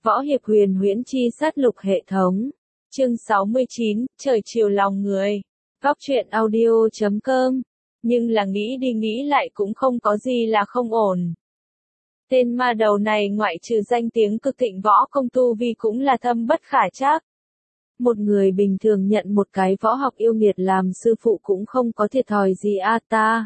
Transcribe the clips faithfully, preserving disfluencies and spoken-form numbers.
Võ hiệp huyền huyễn chi sát lục hệ thống. Chương sáu mươi chín, trời chiều lòng người. Góc truyện audio chấm com. Nhưng là nghĩ đi nghĩ lại cũng không có gì là không ổn. Tên ma đầu này ngoại trừ danh tiếng cực thịnh võ công tu vi cũng là thâm bất khả trắc. Một người bình thường nhận một cái võ học yêu nghiệt làm sư phụ cũng không có thiệt thòi gì a ta.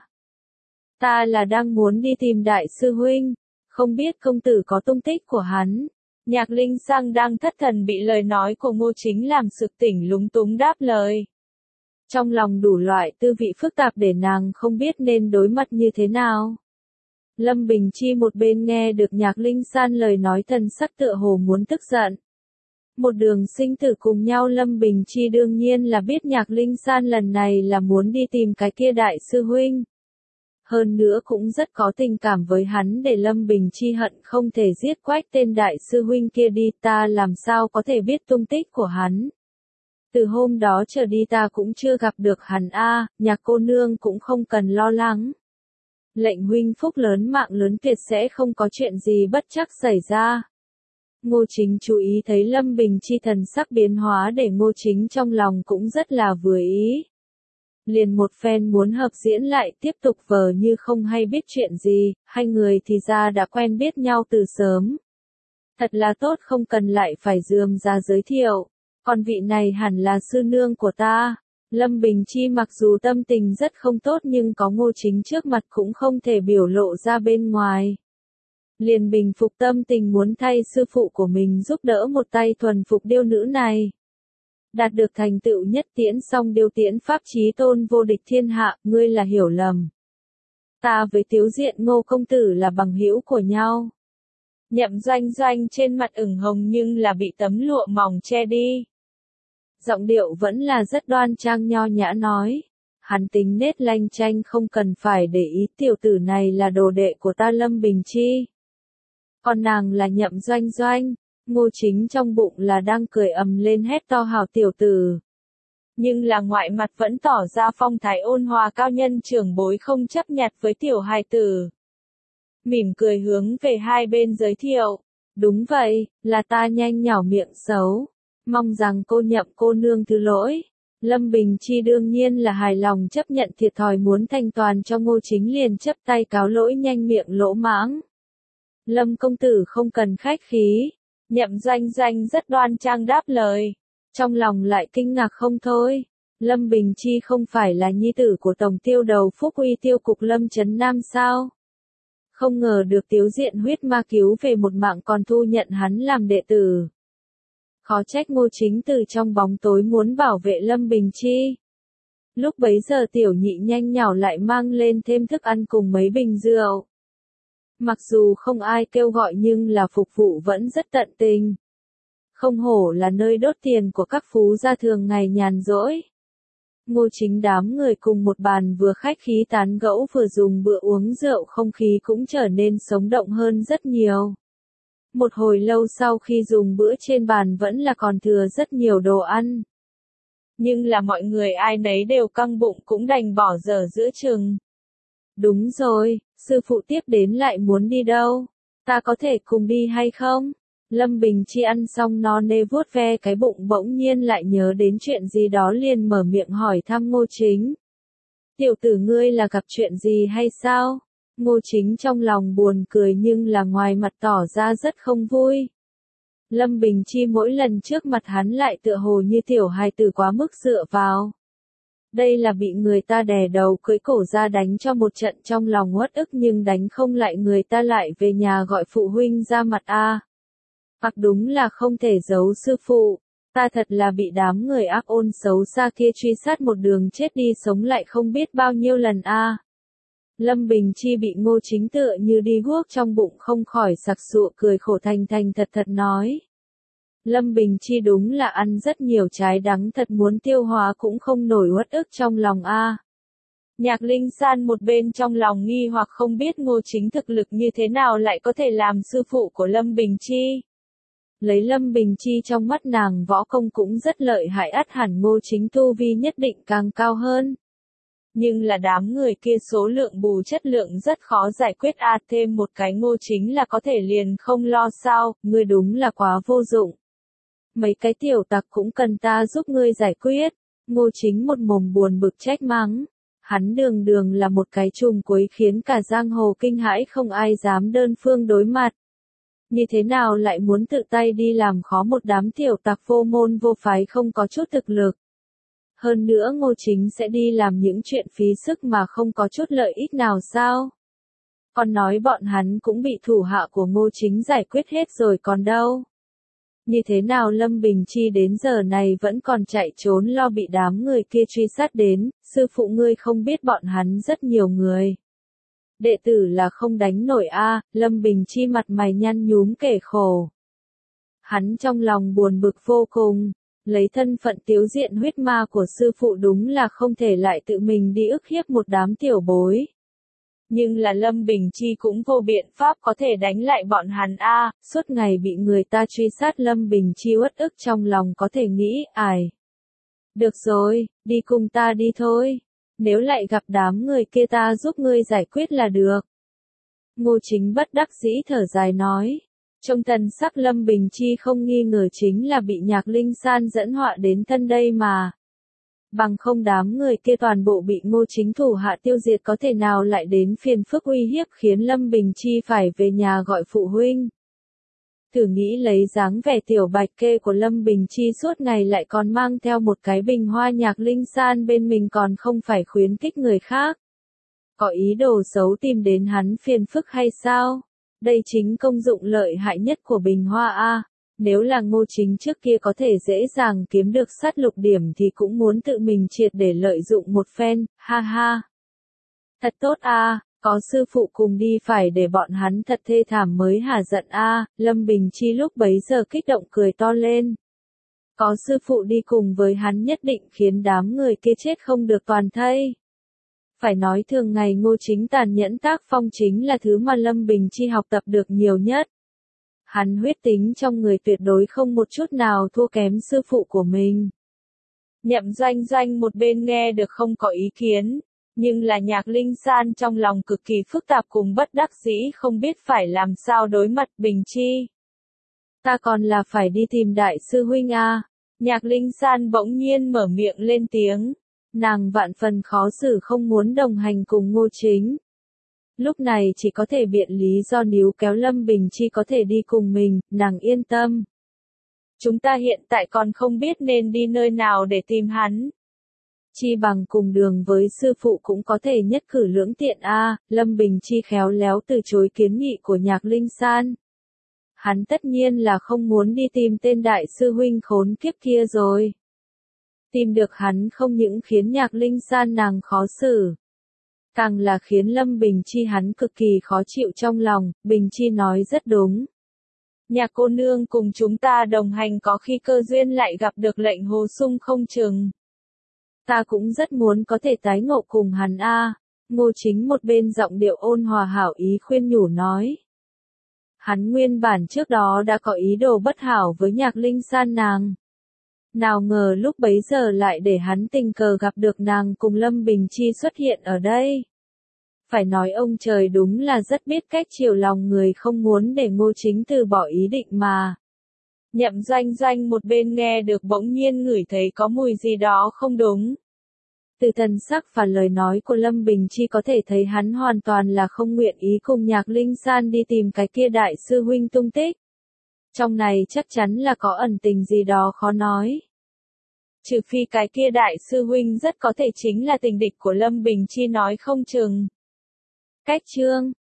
Ta là đang muốn đi tìm đại sư huynh, không biết công tử có tung tích của hắn. Nhạc Linh Sang đang thất thần bị lời nói của Ngô Chính làm sực tỉnh lúng túng đáp lời. Trong lòng đủ loại tư vị phức tạp để nàng không biết nên đối mặt như thế nào. Lâm Bình Chi một bên nghe được Nhạc Linh San lời nói thần sắc tựa hồ muốn tức giận. Một đường sinh tử cùng nhau Lâm Bình Chi đương nhiên là biết Nhạc Linh San lần này là muốn đi tìm cái kia đại sư huynh. Hơn nữa cũng rất có tình cảm với hắn để Lâm Bình Chi hận không thể giết quách tên đại sư huynh kia đi, ta làm sao có thể biết tung tích của hắn. Từ hôm đó trở đi ta cũng chưa gặp được hắn a, Nhạc cô nương cũng không cần lo lắng. Lệnh huynh phúc lớn mạng lớn tuyệt sẽ không có chuyện gì bất trắc xảy ra. Ngô Chính chú ý thấy Lâm Bình Chi thần sắc biến hóa để Ngô Chính trong lòng cũng rất là vừa ý. Liền một phen muốn hợp diễn lại tiếp tục vờ như không hay biết chuyện gì, hai người thì ra đã quen biết nhau từ sớm. Thật là tốt không cần lại phải dườm ra giới thiệu, còn vị này hẳn là sư nương của ta. Lâm Bình Chi mặc dù tâm tình rất không tốt nhưng có Ngô Chính trước mặt cũng không thể biểu lộ ra bên ngoài. Liền bình phục tâm tình muốn thay sư phụ của mình giúp đỡ một tay thuần phục điêu nữ này. Đạt được thành tựu nhất tiễn song điêu tiễn pháp chí tôn vô địch thiên hạ, ngươi là hiểu lầm. Ta với Tiếu Diện Ngô công tử là bằng hữu của nhau. Nhậm Doanh Doanh trên mặt ửng hồng nhưng là bị tấm lụa mỏng che đi. Giọng điệu vẫn là rất đoan trang nho nhã nói. Hắn tính nết lanh chanh không cần phải để ý, tiểu tử này là đồ đệ của ta Lâm Bình Chi. Còn nàng là Nhậm Doanh Doanh. Ngô Chính trong bụng là đang cười ầm lên hét to hào tiểu tử. Nhưng là ngoại mặt vẫn tỏ ra phong thái ôn hòa cao nhân trưởng bối không chấp nhặt với tiểu hài tử. Mỉm cười hướng về hai bên giới thiệu. Đúng vậy, là ta nhanh nhỏ miệng xấu. Mong rằng cô Nhậm cô nương thứ lỗi. Lâm Bình Chi đương nhiên là hài lòng chấp nhận thiệt thòi muốn thanh toàn cho Ngô Chính liền chấp tay cáo lỗi nhanh miệng lỗ mãng. Lâm công tử không cần khách khí. Nhậm Doanh Doanh rất đoan trang đáp lời. Trong lòng lại kinh ngạc không thôi. Lâm Bình Chi không phải là nhi tử của tổng tiêu đầu Phúc Uy tiêu cục Lâm Trấn Nam sao? Không ngờ được Tiếu Diện huyết ma cứu về một mạng còn thu nhận hắn làm đệ tử. Khó trách Ngô Chính từ trong bóng tối muốn bảo vệ Lâm Bình Chi. Lúc bấy giờ tiểu nhị nhanh nhảu lại mang lên thêm thức ăn cùng mấy bình rượu. Mặc dù không ai kêu gọi nhưng là phục vụ vẫn rất tận tình. Không hổ là nơi đốt tiền của các phú gia thường ngày nhàn rỗi. Ngô Chính đám người cùng một bàn vừa khách khí tán gẫu vừa dùng bữa uống rượu, không khí cũng trở nên sống động hơn rất nhiều. Một hồi lâu sau khi dùng bữa trên bàn vẫn là còn thừa rất nhiều đồ ăn. Nhưng là mọi người ai nấy đều căng bụng cũng đành bỏ dở giữa chừng. Đúng rồi, sư phụ tiếp đến lại muốn đi đâu? Ta có thể cùng đi hay không? Lâm Bình Chi ăn xong no nê vuốt ve cái bụng bỗng nhiên lại nhớ đến chuyện gì đó liền mở miệng hỏi thăm Ngô Chính. Tiểu tử ngươi là gặp chuyện gì hay sao? Ngô Chính trong lòng buồn cười nhưng là ngoài mặt tỏ ra rất không vui. Lâm Bình Chi mỗi lần trước mặt hắn lại tựa hồ như tiểu hài tử quá mức dựa vào. Đây là bị người ta đè đầu cưỡi cổ ra đánh cho một trận trong lòng uất ức nhưng đánh không lại người ta lại về nhà gọi phụ huynh ra mặt a. Hoặc đúng là không thể giấu sư phụ, ta thật là bị đám người ác ôn xấu xa kia truy sát một đường chết đi sống lại không biết bao nhiêu lần a. Lâm Bình Chi bị Ngô Chính tựa như đi guốc trong bụng không khỏi sặc sụa cười khổ thành thành thật thật nói. Lâm Bình Chi đúng là ăn rất nhiều trái đắng thật muốn tiêu hóa cũng không nổi uất ức trong lòng a. Nhạc Linh San một bên trong lòng nghi hoặc không biết Ngô Chính thực lực như thế nào lại có thể làm sư phụ của Lâm Bình Chi. Lấy Lâm Bình Chi trong mắt nàng võ công cũng rất lợi hại, ắt hẳn Ngô Chính tu vi nhất định càng cao hơn. Nhưng là đám người kia số lượng bù chất lượng rất khó giải quyết a à, thêm một cái Ngô Chính là có thể liền không lo sao, ngươi đúng là quá vô dụng. Mấy cái tiểu tặc cũng cần ta giúp ngươi giải quyết. Ngô Chính một mồm buồn bực trách mắng. Hắn đường đường là một cái trùm cuối khiến cả giang hồ kinh hãi không ai dám đơn phương đối mặt. Như thế nào lại muốn tự tay đi làm khó một đám tiểu tặc vô môn vô phái không có chút thực lực. Hơn nữa Ngô Chính sẽ đi làm những chuyện phí sức mà không có chút lợi ích nào sao? Còn nói bọn hắn cũng bị thủ hạ của Ngô Chính giải quyết hết rồi còn đâu. Như thế nào Lâm Bình Chi đến giờ này vẫn còn chạy trốn lo bị đám người kia truy sát đến, sư phụ ngươi không biết bọn hắn rất nhiều người. Đệ tử là không đánh nổi a à, Lâm Bình Chi mặt mày nhăn nhúm kể khổ. Hắn trong lòng buồn bực vô cùng, lấy thân phận tiếu diện huyết ma của sư phụ đúng là không thể lại tự mình đi ức hiếp một đám tiểu bối. Nhưng là Lâm Bình Chi cũng vô biện pháp có thể đánh lại bọn hắn a à, suốt ngày bị người ta truy sát Lâm Bình Chi uất ức trong lòng có thể nghĩ, ải. Được rồi, đi cùng ta đi thôi. Nếu lại gặp đám người kia ta giúp ngươi giải quyết là được. Ngô Chính bất đắc dĩ thở dài nói. Trong thần sắc Lâm Bình Chi không nghi ngờ chính là bị Nhạc Linh San dẫn họa đến thân đây mà. Bằng không đám người kia toàn bộ bị Ngô Chính thủ hạ tiêu diệt có thể nào lại đến phiền phức uy hiếp khiến Lâm Bình Chi phải về nhà gọi phụ huynh. Thử nghĩ lấy dáng vẻ tiểu bạch kê của Lâm Bình Chi suốt ngày lại còn mang theo một cái bình hoa Nhạc Linh San bên mình còn không phải khuyến khích người khác. Có ý đồ xấu tìm đến hắn phiền phức hay sao? Đây chính công dụng lợi hại nhất của bình hoa a. Nếu là Ngô Chính trước kia có thể dễ dàng kiếm được sát lục điểm thì cũng muốn tự mình triệt để lợi dụng một phen, ha ha. Thật tốt a, có sư phụ cùng đi phải để bọn hắn thật thê thảm mới hả giận a. Lâm Bình Chi lúc bấy giờ kích động cười to lên. Có sư phụ đi cùng với hắn nhất định khiến đám người kia chết không được toàn thây. Phải nói thường ngày Ngô Chính tàn nhẫn tác phong chính là thứ mà Lâm Bình Chi học tập được nhiều nhất. Hắn huyết tính trong người tuyệt đối không một chút nào thua kém sư phụ của mình. Nhậm Doanh Doanh một bên nghe được không có ý kiến, nhưng là Nhạc Linh San trong lòng cực kỳ phức tạp cùng bất đắc dĩ không biết phải làm sao đối mặt Bình Chi. Ta còn là phải đi tìm đại sư huynh a. Nhạc Linh San bỗng nhiên mở miệng lên tiếng. Nàng vạn phần khó xử không muốn đồng hành cùng Ngô Chính. Lúc này chỉ có thể biện lý do níu kéo Lâm Bình Chi có thể đi cùng mình, nàng yên tâm. Chúng ta hiện tại còn không biết nên đi nơi nào để tìm hắn. Chi bằng cùng đường với sư phụ cũng có thể nhất cử lưỡng tiện a. À, Lâm Bình Chi khéo léo từ chối kiến nghị của Nhạc Linh San. Hắn tất nhiên là không muốn đi tìm tên đại sư huynh khốn kiếp kia rồi. Tìm được hắn không những khiến Nhạc Linh San nàng khó xử, càng là khiến Lâm Bình Chi hắn cực kỳ khó chịu trong lòng. Bình Chi nói rất đúng. Nhạc cô nương cùng chúng ta đồng hành có khi cơ duyên lại gặp được lệnh hồ sung không chừng. Ta cũng rất muốn có thể tái ngộ cùng hắn a. À. Ngô Chính một bên giọng điệu ôn hòa hảo ý khuyên nhủ nói. Hắn nguyên bản trước đó đã có ý đồ bất hảo với Nhạc Linh San nàng. Nào ngờ lúc bấy giờ lại để hắn tình cờ gặp được nàng cùng Lâm Bình Chi xuất hiện ở đây. Phải nói ông trời đúng là rất biết cách chiều lòng người không muốn để Ngô Chính từ bỏ ý định mà. Nhậm Doanh Doanh một bên nghe được bỗng nhiên ngửi thấy có mùi gì đó không đúng. Từ thần sắc và lời nói của Lâm Bình Chi có thể thấy hắn hoàn toàn là không nguyện ý cùng Nhạc Linh San đi tìm cái kia đại sư huynh tung tích. Trong này chắc chắn là có ẩn tình gì đó khó nói. Trừ phi cái kia đại sư huynh rất có thể chính là tình địch của Lâm Bình Chi nói không chừng. Cách chương